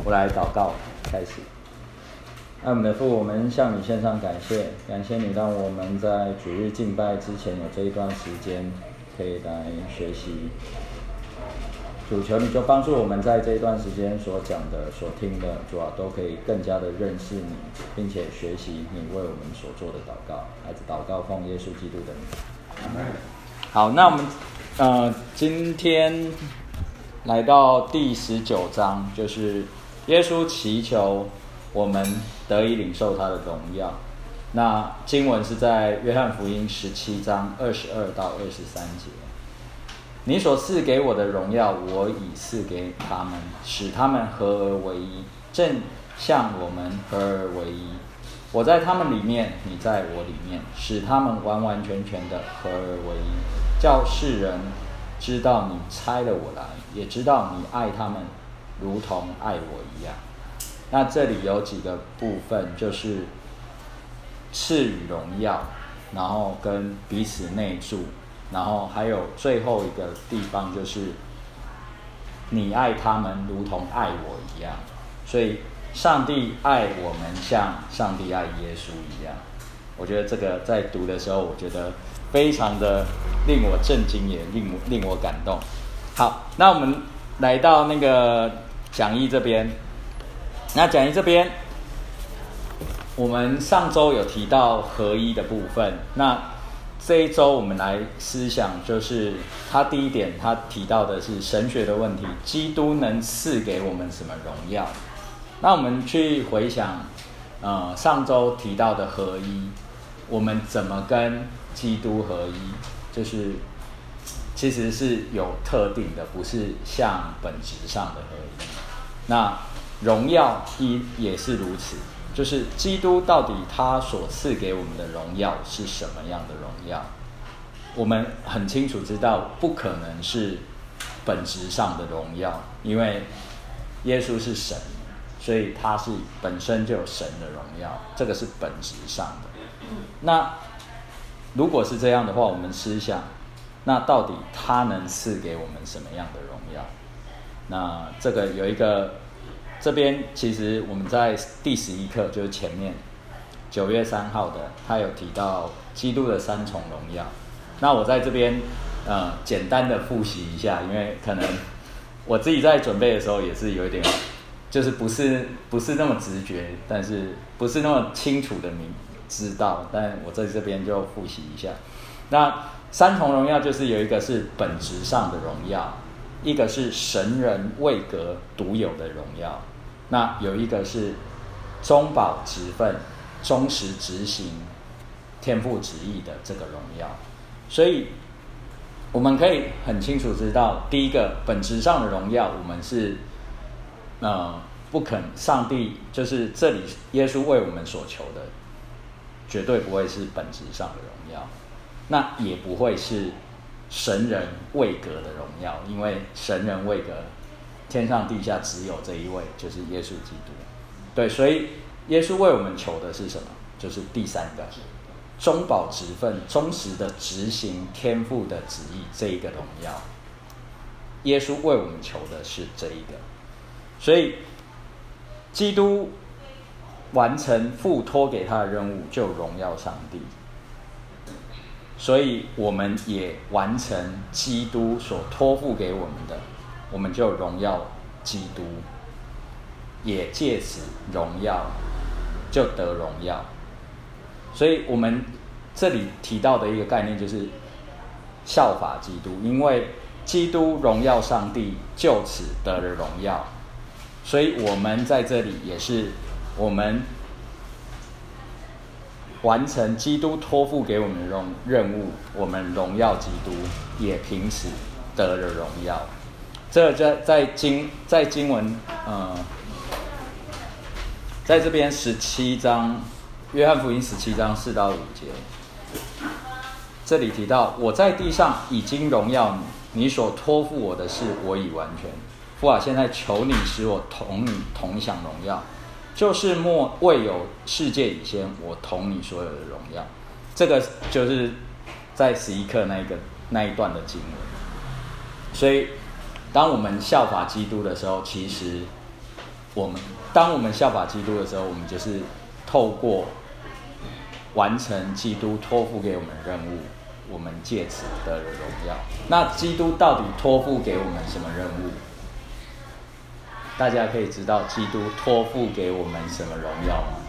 我来祷告开始。爱我们的父，我们向你献上感谢，感谢你让我们在主日敬拜之前有这一段时间可以来学习。主，求你就帮助我们在这一段时间所讲的、所听的，主啊，都可以更加的认识你，并且学习你为我们所做的祷告。孩子祷告，奉耶稣基督的名。好，那我们今天来到第19章，就是耶稣祈求我们得以领受他的荣耀。那经文是在约翰福音17章22到23节。你所赐给我的荣耀，我已赐给他们，使他们合而为一，正像我们合而为一。我在他们里面，你在我里面，使他们完完全全的合而为一，叫世人知道你差了我来，也知道你爱他们如同爱我一样。那这里有几个部分，就是赐予荣耀，然后跟彼此内住，然后还有最后一个地方就是你爱他们如同爱我一样。所以上帝爱我们像上帝爱耶稣一样。我觉得这个在读的时候，我觉得非常的令我震惊，也令我感动。好，那我们来到那个讲义这边。那讲义这边，我们上周有提到合一的部分。那这一周我们来思想，就是他第一点，他提到的是神学的问题，基督能赐给我们什么荣耀？那我们去回想，上周提到的合一，我们怎么跟基督合一？就是其实是有特定的，不是像本质上的合一。那荣耀也是如此，就是基督到底他所赐给我们的荣耀是什么样的荣耀？我们很清楚知道，不可能是本质上的荣耀，因为耶稣是神，所以他是本身就有神的荣耀，这个是本质上的。那如果是这样的话，我们思想，那到底他能赐给我们什么样的荣耀？那这个有一个，这边其实我们在第11课，就是前面9月3号的，他有提到基督的3重荣耀。那我在这边简单的复习一下，因为可能我自己在准备的时候也是有一点，就是不是那么直觉，但是不是那么清楚的知道，但我在这边就复习一下。那3重荣耀就是有一个是本质上的荣耀，一个是神人位格独有的荣耀，那有一个是中保职分、忠实执行天父旨意的这个荣耀。所以我们可以很清楚知道，第一个本质上的荣耀，我们是不肯，上帝就是这里耶稣为我们所求的，绝对不会是本质上的荣耀，那也不会是神人位格的荣耀，因为神人位格天上地下只有这一位，就是耶稣基督。对，所以耶稣为我们求的是什么？就是第3个中保职分，忠实的执行天父的旨意，这一个荣耀。耶稣为我们求的是这一个，所以基督完成父托给他的任务，就荣耀上帝。所以我们也完成基督所托付给我们的，我们就荣耀基督，也借此荣耀就得荣耀。所以我们这里提到的一个概念就是效法基督，因为基督荣耀上帝，就此得了荣耀。所以我们在这里也是，我们完成基督托付给我们的任务，我们荣耀基督，也凭此得了荣耀。这在经文在这边17章，约翰福音17章4到5节，这里提到，我在地上已经荣耀你，你所托付我的事我已完全。父啊，现在求你使我同你同享荣耀，就是未有世界以前，我同你所有的荣耀。这个就是在11课那一段的经文。所以当我们效法基督的时候，其实当我们效法基督的时候，我们就是透过完成基督托付给我们的任务，我们借此得了荣耀。那基督到底托付给我们什么任务？大家可以知道基督托付给我们什么荣耀吗？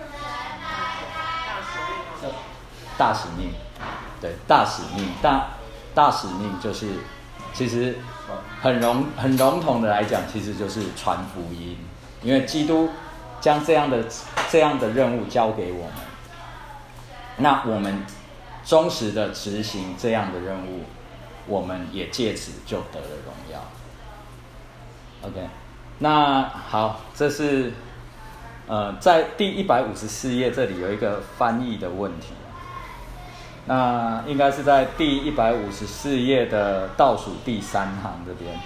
大使命，对，大使命，大使命就是，其实很笼统的来讲，其实就是传福音。因为基督将这样的任务交给我们，那我们忠实的执行这样的任务，我们也借此就得了荣耀。OK， 那好，这是在第154页这里有一个翻译的问题。那应该是在第154页的倒数第3行这边，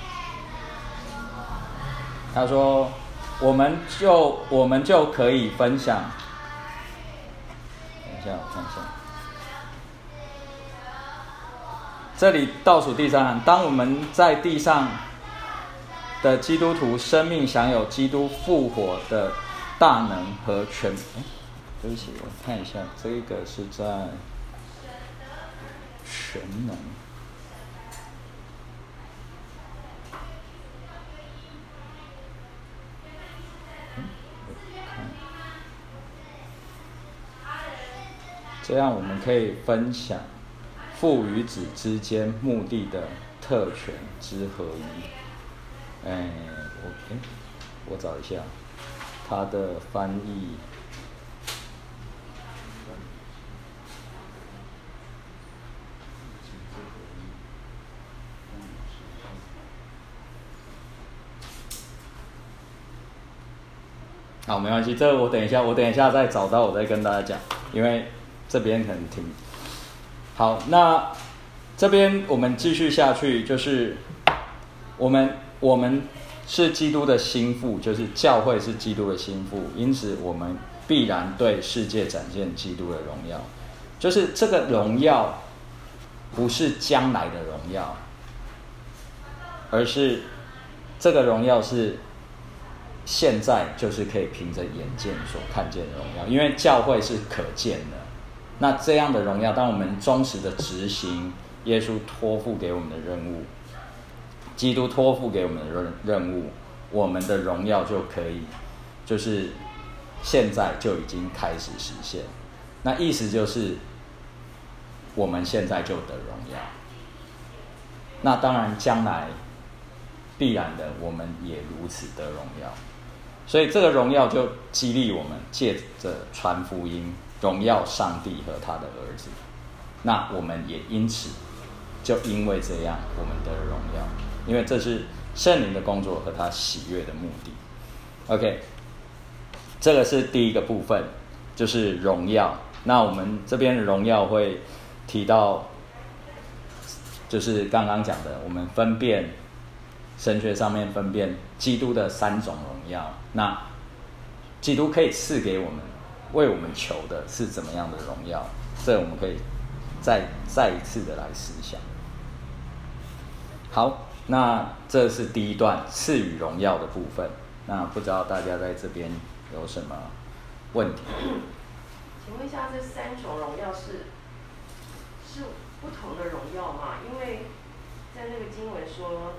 他说我们就可以分享。等一下，我看一下，这里倒数第3行，当我们在地上的基督徒生命享有基督复活的大能和权。对不起，我看一下，这个是在全能。这样我们可以分享父与子之间目的的特权之合一。我找一下它的翻译。好，没关系，这个我等一下再找到，我再跟大家讲，因为这边可能听。好，那这边我们继续下去，就是我们是基督的心腹，就是教会是基督的心腹，因此我们必然对世界展现基督的荣耀。就是这个荣耀不是将来的荣耀，而是这个荣耀是现在就是可以凭着眼见所看见的荣耀，因为教会是可见的。那这样的荣耀，当我们忠实的执行耶稣托付给我们的任务，基督托付给我们的任务，我们的荣耀就可以，就是现在就已经开始实现。那意思就是，我们现在就得荣耀。那当然，将来必然的，我们也如此得荣耀。所以这个荣耀就激励我们借着传福音，荣耀上帝和他的儿子。那我们也因此，就因为这样，我们得了荣耀，因为这是圣灵的工作和他喜悦的目的。OK， 这个是第一个部分，就是荣耀。那我们这边的荣耀会提到，就是刚刚讲的，我们分辨神学上面分辨基督的3种荣耀。那基督可以赐给我们，为我们求的是怎么样的荣耀？这我们可以再一次的来思想。好，那这是第一段赐予荣耀的部分。那不知道大家在这边有什么问题？ 请问一下，这3种荣耀是不同的荣耀吗？因为在那个经文说，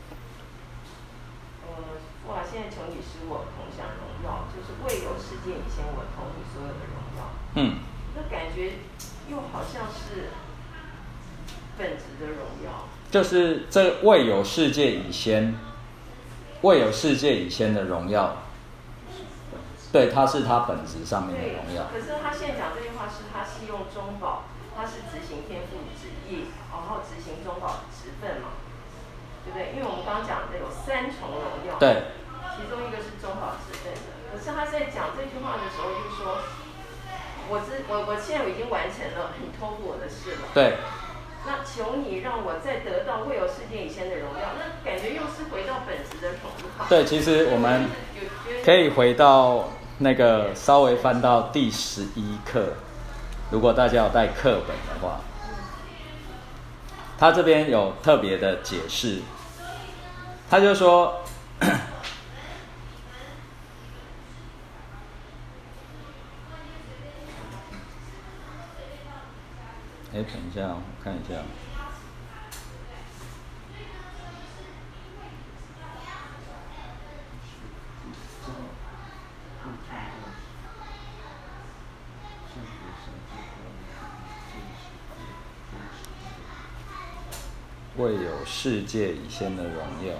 现在求你使我同享荣耀，就是未有世界以前，我同你所有的荣耀。那感觉又好像是本质的荣耀。就是这未有世界以前的荣耀，对，它是它本质上面的荣耀。 可是他现在讲这句话是，他是用中保，他是执行天父旨意，然后执行中保的职分嘛，对不对？因为我们刚刚讲的有3重荣耀， 对， 其中一个是中保职分的。可是他在讲这句话的时候，就是说，我现在已经完成了你托付我的事了。 对。 那求你让我再得到未有世界以前的荣耀，那感觉又是回到本质的荣耀。 对，其实我们可以回到那个稍微翻到第11课，如果大家有带课本的话，他这边有特别的解释，他就说， 等一下，我看一下。未有世界以先的荣耀。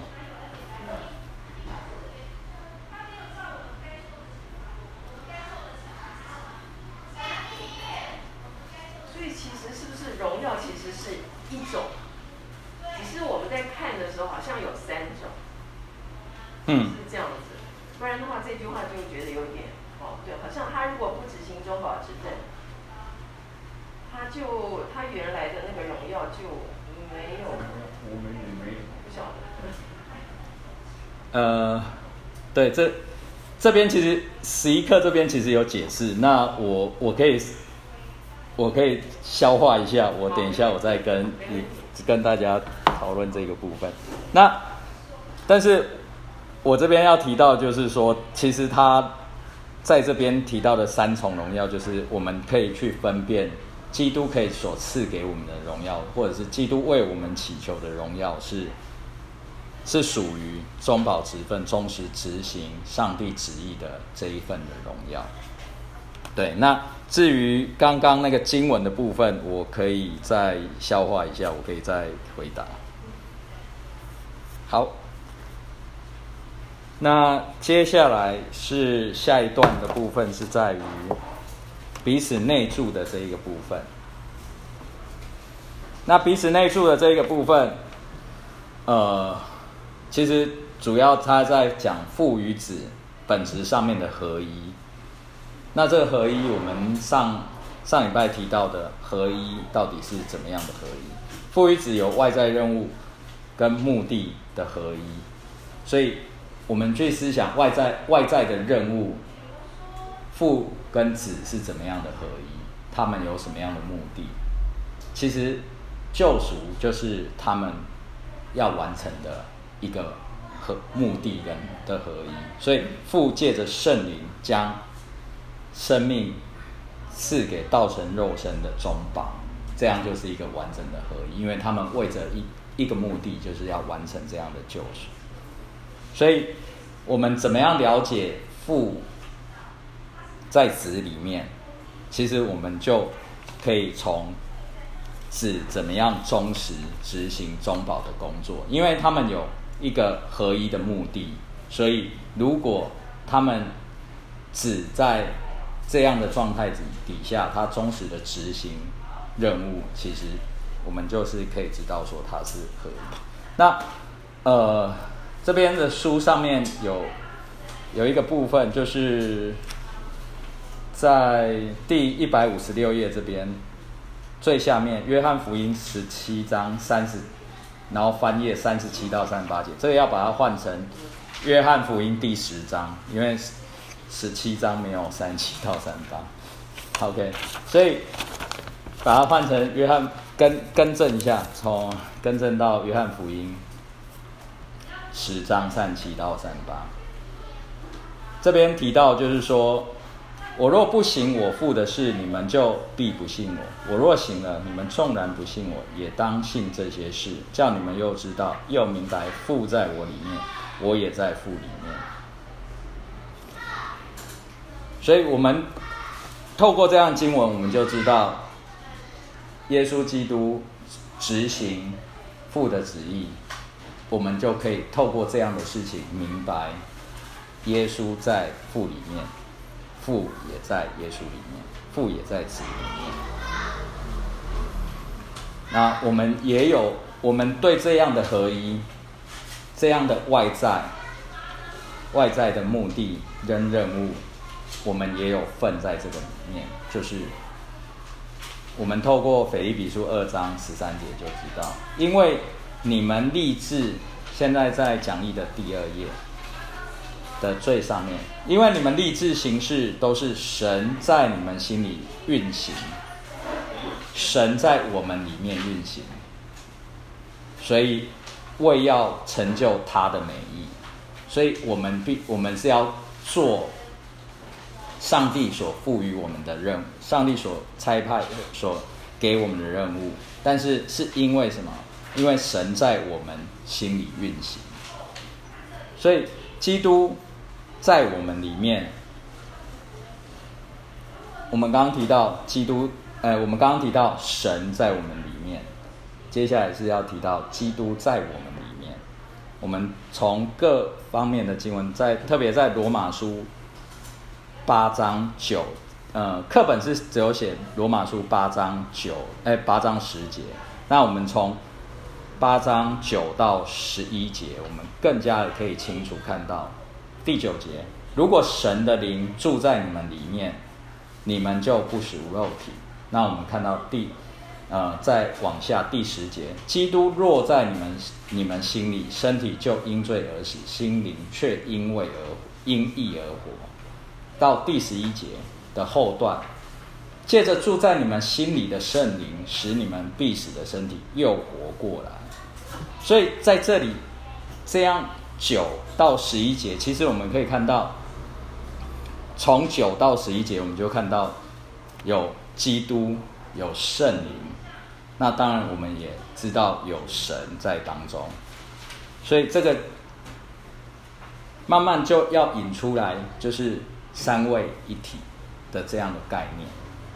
所以其实是不是荣耀其实是一种，只是我们在看的时候好像有3种，是这样子。不然的话，这句话就觉得有点对，好像他如果不执行中保之政，他原来的那个荣耀就没有，我们也没有，不晓得。对，这边其实11课这边其实有解释，那我可以消化一下，我等一下我再跟大家讨论这个部分。但是我这边要提到就是说，其实他在这边提到的3重荣耀，就是我们可以去分辨基督可以所赐给我们的荣耀，或者是基督为我们祈求的荣耀是属于中保职分忠实执行上帝旨意的这一份的荣耀。对，那至于刚刚那个经文的部分，我可以再消化一下，我可以再回答。好，那接下来是下一段的部分，是在于彼此内住的这一个部分。那彼此内住的这一个部分，其实主要他在讲父与子本质上面的合一。那这个合一，我们上礼拜提到的合一到底是怎么样的合一？父与子有外在任务跟目的的合一，所以我们去思想外在的任务，父跟子是怎么样的合一？他们有什么样的目的？其实救赎就是他们要完成的一个目的的合一。所以父借着圣灵将生命赐给道成肉身的中保，这样就是一个完整的合一，因为他们为着一个目的，就是要完成这样的救赎。所以我们怎么样了解父在子里面，其实我们就可以从子怎么样忠实执行中保的工作，因为他们有一个合一的目的，所以如果他们子在这样的状态底下，他忠实的执行任务，其实我们就是可以知道说他是合一。那这边的书上面有一个部分，就是在第156页这边最下面，约翰福音17章30，然后翻页37到38节，这个要把它换成约翰福音第10章，因为17章没有37到38。OK， 所以把它换成约翰，更正一下，更正到约翰福音10章37到38。这边提到就是说，我若不行我父的事，你们就必不信我；我若行了，你们纵然不信我，也当信这些事，叫你们又知道又明白父在我里面，我也在父里面。所以我们透过这样经文，我们就知道耶稣基督执行父的旨意，我们就可以透过这样的事情明白耶稣在父里面，父也在耶稣里面，父也在子里面。那我们对这样的合一，这样的外在的目的跟任务，我们也有份在这个里面。就是我们透过腓立比书2章13节就知道，因为你们立志，现在在讲义的第2页的最上面，因为你们立志行事都是神在你们心里运行，神在我们里面运行，所以为要成就他的美意，所以我们是要做上帝所赋予我们的任务，上帝所差派所给我们的任务，但是是因为什么？因为神在我们心里运行，所以基督在我们里面。我们刚刚提到我们刚刚提到神在我们里面，接下来是要提到基督在我们里面。我们从各方面的经文，特别在罗马书8章9，课本是只有写罗马书8章10节。那我们从8章9到11节，我们更加的可以清楚看到第9节：如果神的灵住在你们里面，你们就不属肉体。那我们看到再往下第10节：基督若在你们心里，身体就因罪而死，心灵却因义而活。到第11节的后段，借着住在你们心里的圣灵，使你们必死的身体又活过来。所以在这里这样9到11节，其实我们可以看到，从9到11节我们就看到有基督，有圣灵，那当然我们也知道有神在当中，所以这个慢慢就要引出来，就是三位一体的这样的概念。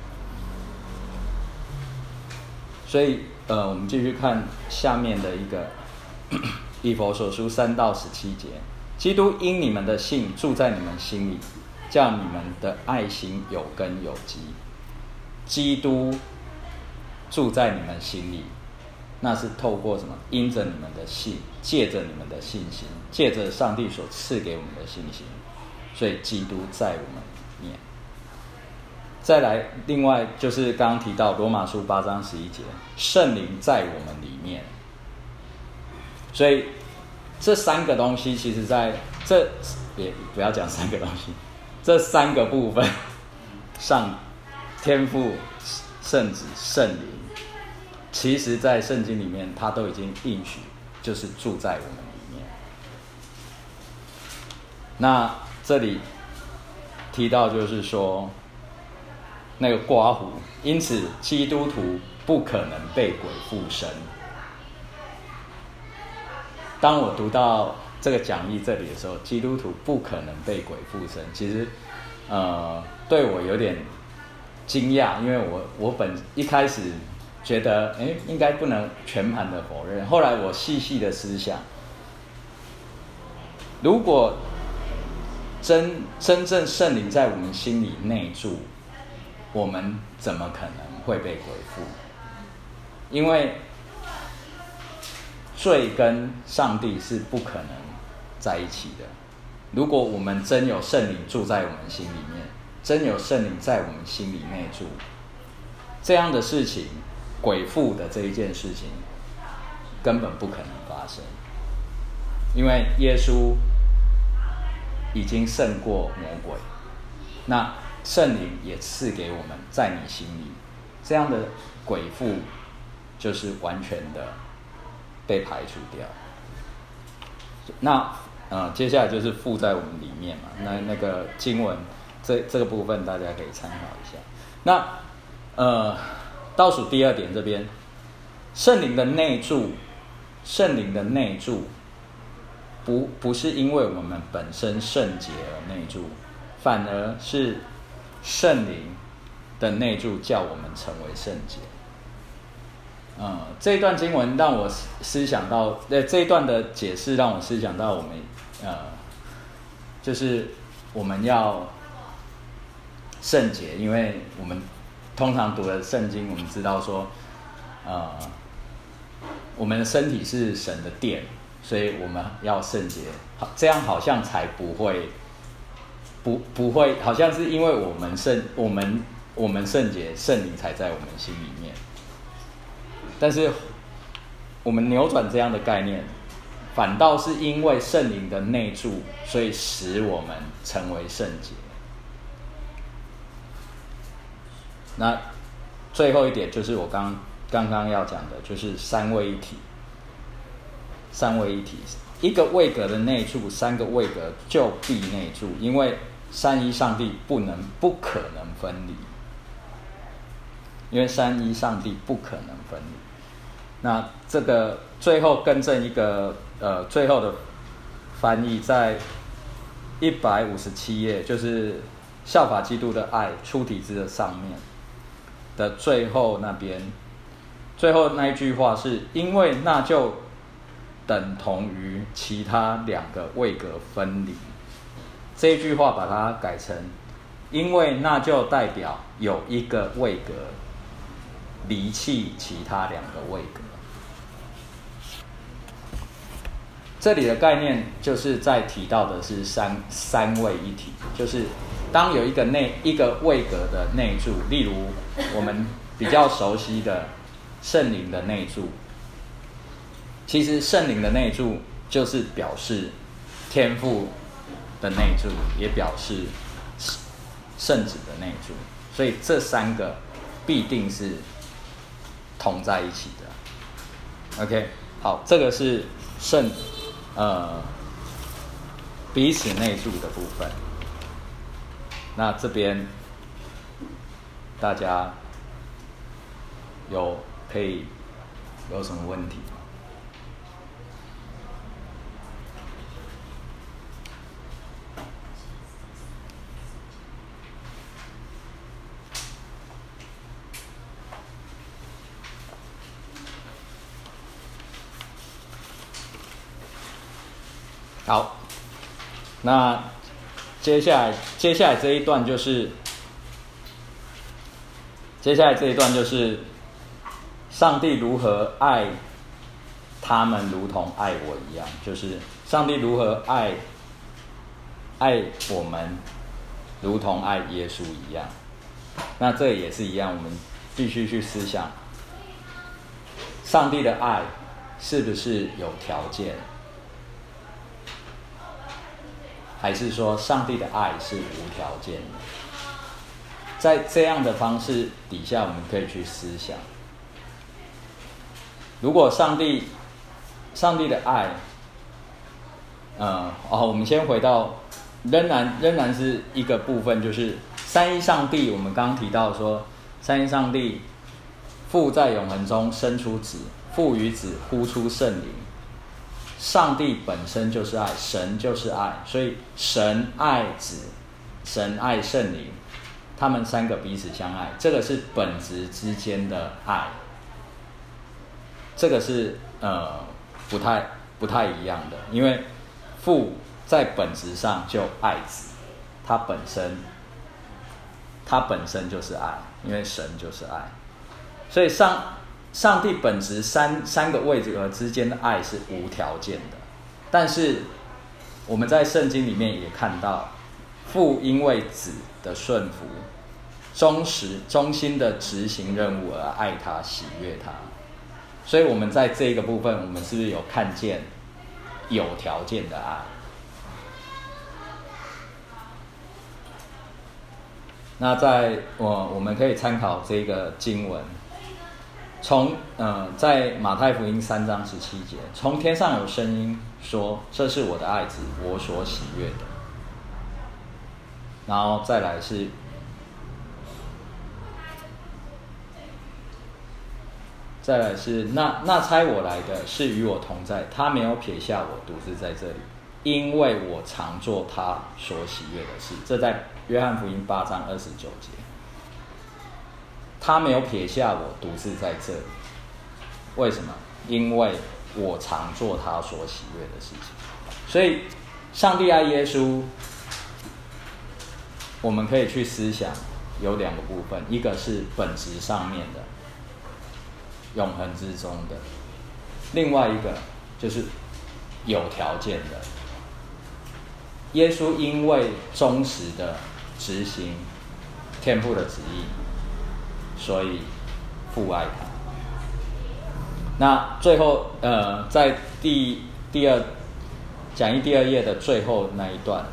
所以我们继续看下面的一个以弗所书3到17节：基督因你们的信住在你们心里，叫你们的爱心有根有基。基督住在你们心里，那是透过什么？因着你们的信，借着你们的信心，借着上帝所赐给我们的信心，所以基督在我们里面。再来，另外就是刚刚提到罗马书8章11节，圣灵在我们里面。所以这三个东西，其实在也不要讲三个东西，这三个部分上，天父、圣子、圣灵，其实在圣经里面它都已经应许，就是住在我们里面。那这里提到就是说那个刮胡，因此基督徒不可能被鬼附身。当我读到这个讲义这里的时候，基督徒不可能被鬼附身，其实对我有点惊讶，因为我一开始觉得应该不能全盘的否认，后来我细细的思想，如果真正圣灵在我们心里内住，我们怎么可能会被鬼附？因为罪跟上帝是不可能在一起的。如果我们真有圣灵住在我们心里面，真有圣灵在我们心里内住，这样的事情，鬼附的这一件事情根本不可能发生，因为耶稣已经胜过魔鬼，那圣灵也赐给我们在你心里，这样的鬼附就是完全的被排除掉。那接下来就是附在我们里面嘛，那个经文这个部分大家可以参考一下。那倒数第2点这边，圣灵的内住不是因为我们本身圣洁而内住，反而是圣灵的内住叫我们成为圣洁。这一段经文让我思想到，这一段的解释让我思想到我们就是我们要圣洁，因为我们通常读的圣经，我们知道说我们的身体是神的殿，所以我们要圣洁，这样好像才不会好像是因为我们圣洁，圣灵才在我们心里面。但是我们扭转这样的概念，反倒是因为圣灵的内住，所以使我们成为圣洁。那最后一点就是我刚刚要讲的，就是三位一体。一个位格的内住，3个位格就必内住，因为三一上帝不可能分离。 因为三一上帝不可能分离。那这个最后更正一个最后的翻译，在157页，就是效法基督的爱出体字的上面的最后那边，最后那一句话是因为那就等同于其他两个位格分离。这一句话把它改成因为那就代表有一个位格离弃其他两个位格。这里的概念就是在提到的是三位一体，就是当有一个位格的内住，例如我们比较熟悉的圣灵的内住，其实圣灵的内住就是表示天父的内住，也表示圣子的内住，所以这三个必定是同在一起的。OK， 好，这个是彼此内住的部分。那这边大家可以有什么问题吗？好，那接下来这一段就是上帝如何爱他们，如同爱我一样，就是上帝如何爱我们，如同爱耶稣一样。那这也是一样，我们必须去思想，上帝的爱是不是有条件？还是说上帝的爱是无条件的？在这样的方式底下，我们可以去思想，如果上帝的爱，我们先回到仍然是一个部分，就是三一上帝。我们刚刚提到说，三一上帝父在永恒中生出子，父与子呼出圣灵。上帝本身就是爱，神就是爱，所以神爱子，神爱圣灵，他们三个彼此相爱，这个是本质之间的爱，这个是不太一样的，因为父在本质上就爱子，他本身就是爱，因为神就是爱，所以上帝本质三个位置之间的爱是无条件的，但是我们在圣经里面也看到，父因为子的顺服，忠心的执行任务而爱他，喜悦他，所以我们在这个部分，我们是不是有看见有条件的爱？那我们可以参考这个经文。在马太福音3章17节，从天上有声音说：“这是我的爱子，我所喜悦的。”然后再来是那差我来的是与我同在，他没有撇下我独自在这里，因为我常做他所喜悦的事。这在约翰福音8章29节。他没有撇下我独自在这里，为什么？因为我常做他所喜悦的事情。所以上帝爱耶稣，我们可以去思想有两个部分，一个是本质上面的永恒之中的，另外一个就是有条件的。耶稣因为忠实的执行天父的旨意，所以父爱他。那最后在讲义第二页的最后那一段，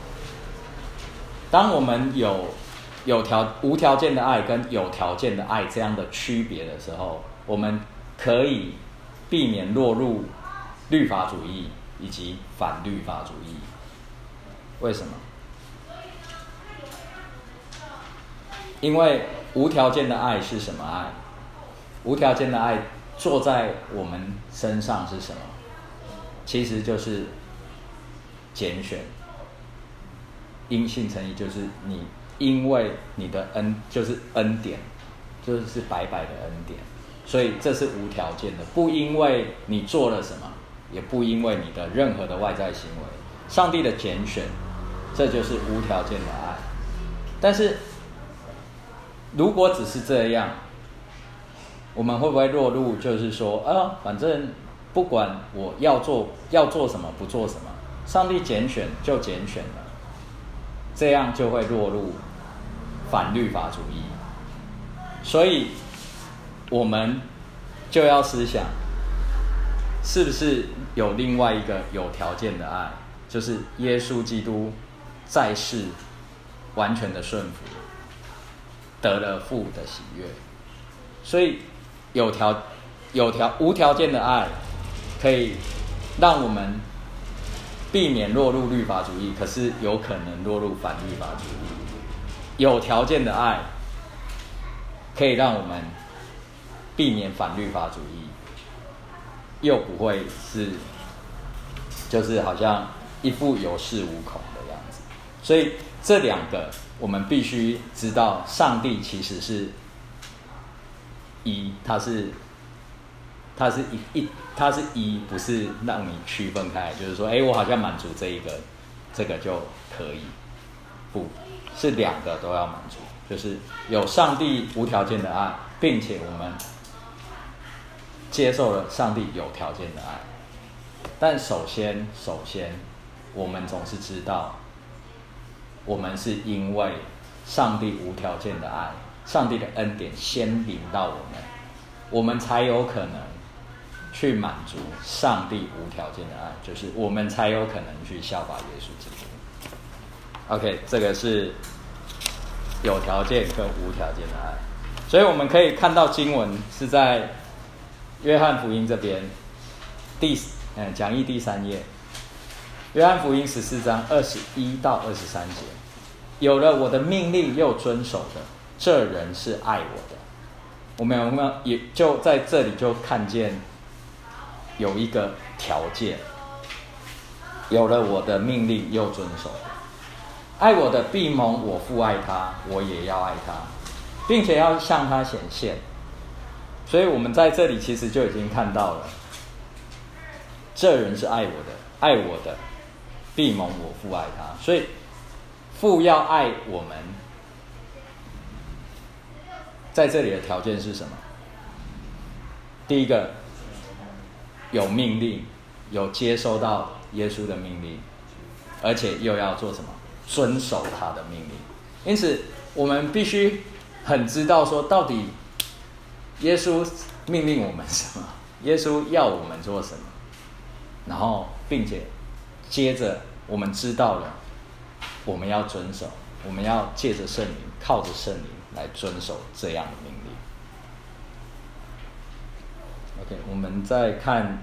当我们有无条件的爱跟有条件的爱这样的区别的时候，我们可以避免落入律法主义以及反律法主义。为什么？因为无条件的爱是什么爱？无条件的爱做在我们身上是什么？其实就是拣选。因信称义就是你因为你的就是恩典，就是白白的恩典，所以这是无条件的，不因为你做了什么，也不因为你的任何的外在行为，上帝的拣选，这就是无条件的爱。但是如果只是这样，我们会不会落入就是说反正不管我要做什么不做什么，上帝拣选就拣选了，这样就会落入反律法主义。所以我们就要思想，是不是有另外一个有条件的爱，就是耶稣基督在世完全的顺服，得了父的喜悦。所以无条件的爱可以让我们避免落入律法主义，可是有可能落入反律法主义。有条件的爱可以让我们避免反律法主义，又不会是就是好像一副有恃无恐的样子。所以这两个我们必须知道，上帝其实是一，他是一，不是让你区分开，就是说我好像满足这一个，这个就可以，不是两个都要满足，就是有上帝无条件的爱，并且我们接受了上帝有条件的爱。但首先我们总是知道，我们是因为上帝无条件的爱，上帝的恩典先临到我们才有可能去满足上帝无条件的爱，就是我们才有可能去效法耶稣基督。OK， 这个是有条件跟无条件的爱。所以我们可以看到经文是在约翰福音这边讲义第3页，约翰福音14章21到23节，有了我的命令又遵守的，这人是爱我的。我们也就在这里就看见有一个条件，有了我的命令又遵守的，爱我的必蒙我父爱他，我也要爱他，并且要向他显现。所以我们在这里其实就已经看到了，这人是爱我的必蒙我父爱他。所以父要爱我们，在这里的条件是什么？第一个，有命令，有接收到耶稣的命令，而且又要做什么？遵守他的命令。因此我们必须很知道说，到底耶稣命令我们什么，耶稣要我们做什么，然后并且接着我们知道了，我们要遵守，我们要借着圣灵，靠着圣灵来遵守这样的命令。OK， 我们再看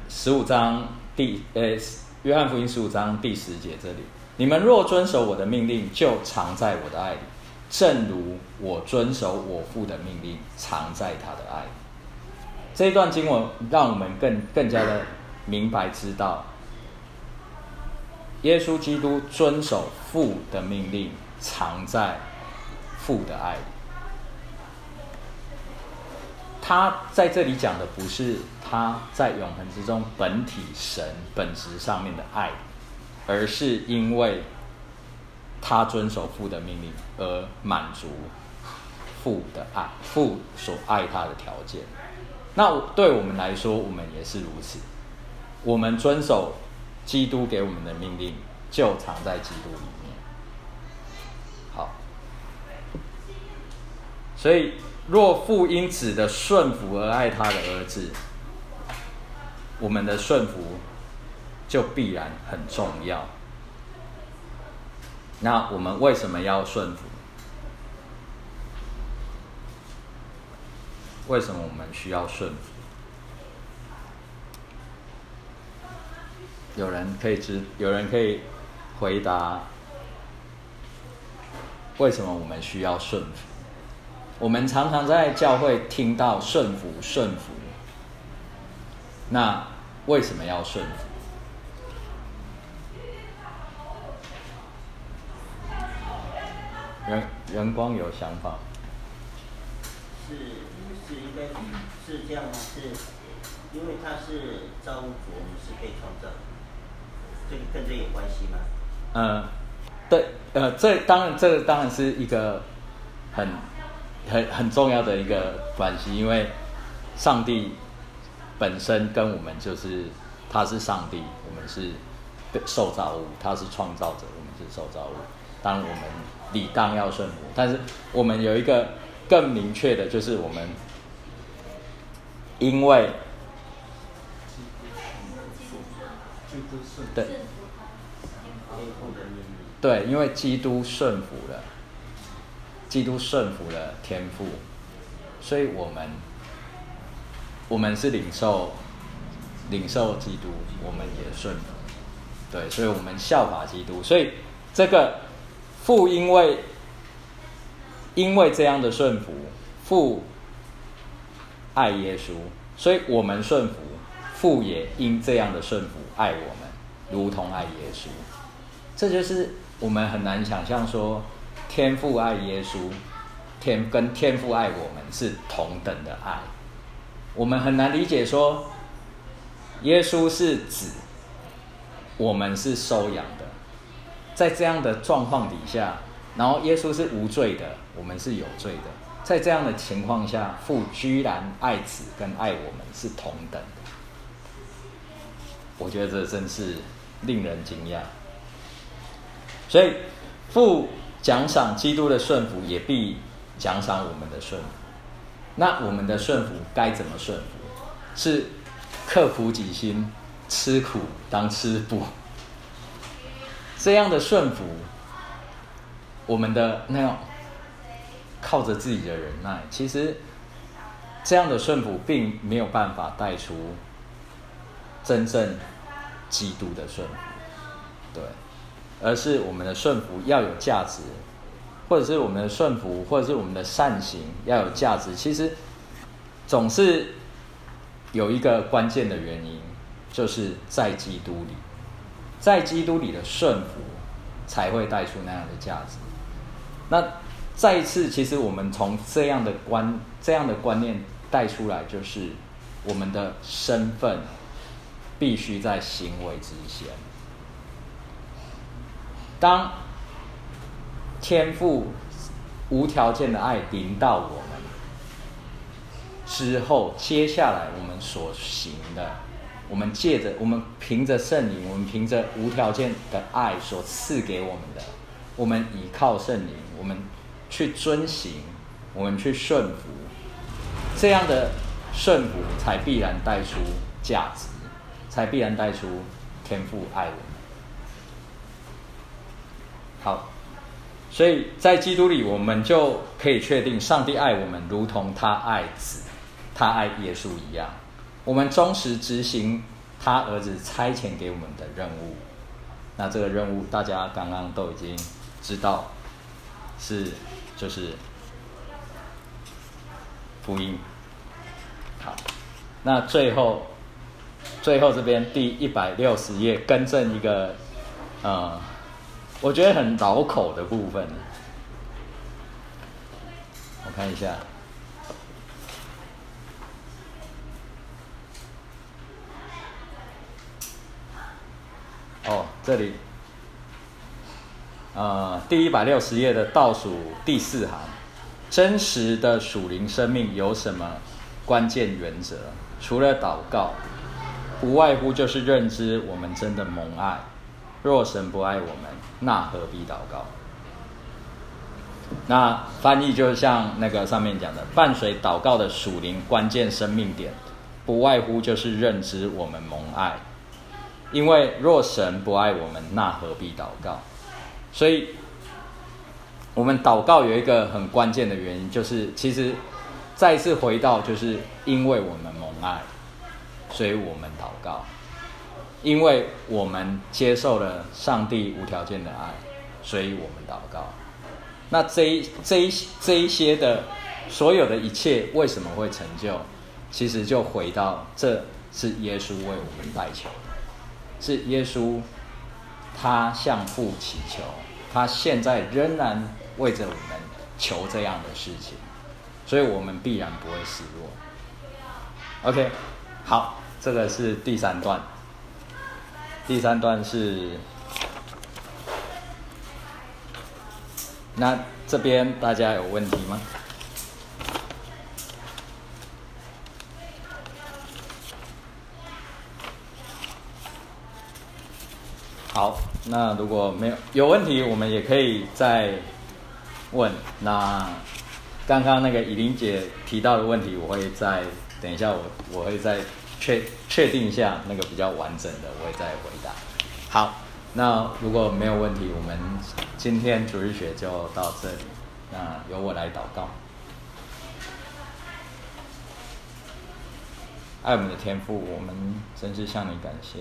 约翰福音15章第10节这里，你们若遵守我的命令，就常在我的爱里，正如我遵守我父的命令，常在他的爱里。这一段经文让我们更加的明白知道，耶稣基督遵守父的命令，常在父的爱里。他在这里讲的不是他在永恒之中本体神本质上面的爱，而是因为他遵守父的命令而满足父的爱，父所爱他的条件。那对我们来说，我们也是如此。我们遵守基督给我们的命令，就藏在基督里面。好，所以若父因子的顺服而爱他的儿子，我们的顺服就必然很重要。那我们为什么要顺服？为什么我们需要顺服？有人可以回答为什么我们需要顺服？ 我们常常在教会听到顺服，那为什么要顺服？人光有想法？ 是应该是这样吗？是因为他是造物主，我们是被创造，这个跟这有关系吗？ 对，这当然是一个很重要的一个关系，因为上帝本身跟我们就是他是上帝，我们是受造物，他是创造者，我们是受造物。当然我们理当要顺服，但是我们有一个更明确的，就是我们因为对，因为基督顺服了天父，所以我们是领受基督，我们也顺服，对，所以我们效法基督，所以这个父因为这样的顺服，父爱耶稣，所以我们顺服，父也因这样的顺服爱我们，如同爱耶稣。这就是我们很难想象说天父爱耶稣，跟天父爱我们是同等的爱。我们很难理解说耶稣是子，我们是收养的，在这样的状况底下，然后耶稣是无罪的，我们是有罪的，在这样的情况下，父居然爱子跟爱我们是同等的，我觉得这真是令人惊讶。所以父奖赏基督的顺服，也必奖赏我们的顺服。那我们的顺服该怎么顺服？是克服己心，吃苦当吃补。这样的顺服，我们的那种靠着自己的忍耐，其实这样的顺服并没有办法带出真正基督的顺服，对，而是我们的顺服要有价值，或者是我们的顺服，或者是我们的善行要有价值。其实总是有一个关键的原因，就是在基督里，在基督里的顺服才会带出那样的价值。那再一次，其实我们从这样的观念带出来，就是我们的身份必须在行为之先。当天父无条件的爱临到我们之后，接下来我们所行的，我们凭着圣灵，我们凭着无条件的爱所赐给我们的，我们依靠圣灵，我们去遵行，我们去顺服，这样的顺服才必然带出价值，才必然带出天父爱我们。好，所以在基督里，我们就可以确定上帝爱我们如同他爱子，他爱耶稣一样。我们忠实执行他儿子差遣给我们的任务。那这个任务大家刚刚都已经知道，就是福音。好，那最后这边第160页更正一个我觉得很绕口的部分，我看一下。这里第160页的倒数第4行，真实的属灵生命有什么关键原则？除了祷告，不外乎就是认知我们真的蒙爱。若神不爱我们，那何必祷告？那翻译就像那个上面讲的，伴随祷告的属灵关键生命点，不外乎就是认知我们蒙爱。因为若神不爱我们，那何必祷告？所以我们祷告有一个很关键的原因，就是其实再一次回到，就是因为我们蒙爱，所以我们祷告。因为我们接受了上帝无条件的爱，所以我们祷告。那这一些的所有的一切为什么会成就？其实就回到这是耶稣为我们代求，是耶稣他向父祈求，他现在仍然为着我们求这样的事情，所以我们必然不会失落。OK， 好，这个是第三段。第三段是，那这边大家有问题吗？好，那如果没有问题，我们也可以再问。那刚刚那个以琳姐提到的问题，我会再等一下我会再确定一下那个比较完整的，我会再回答。好，那如果没有问题，我们今天主日学就到这里。那由我来祷告。爱我们的天父，我们真是向你感谢。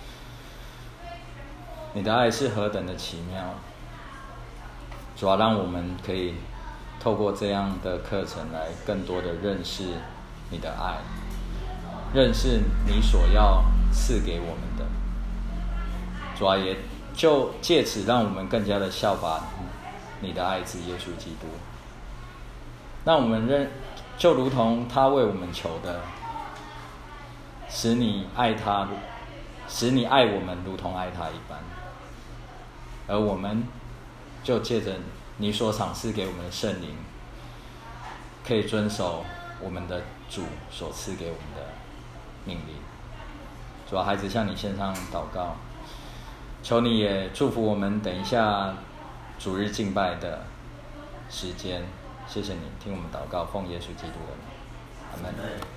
你的爱是何等的奇妙，主要让我们可以透过这样的课程来更多的认识你的爱，认识你所要赐给我们的。主要也就借此让我们更加的效法你的爱子耶稣基督，让我们就如同他为我们求的，使你爱我们如同爱他一般。而我们就借着你所赏赐给我们的圣灵，可以遵守我们的主所赐给我们的命令。主啊，孩子向你献上祷告，求你也祝福我们等一下主日敬拜的时间。谢谢你听我们祷告，奉耶稣基督的名，阿们。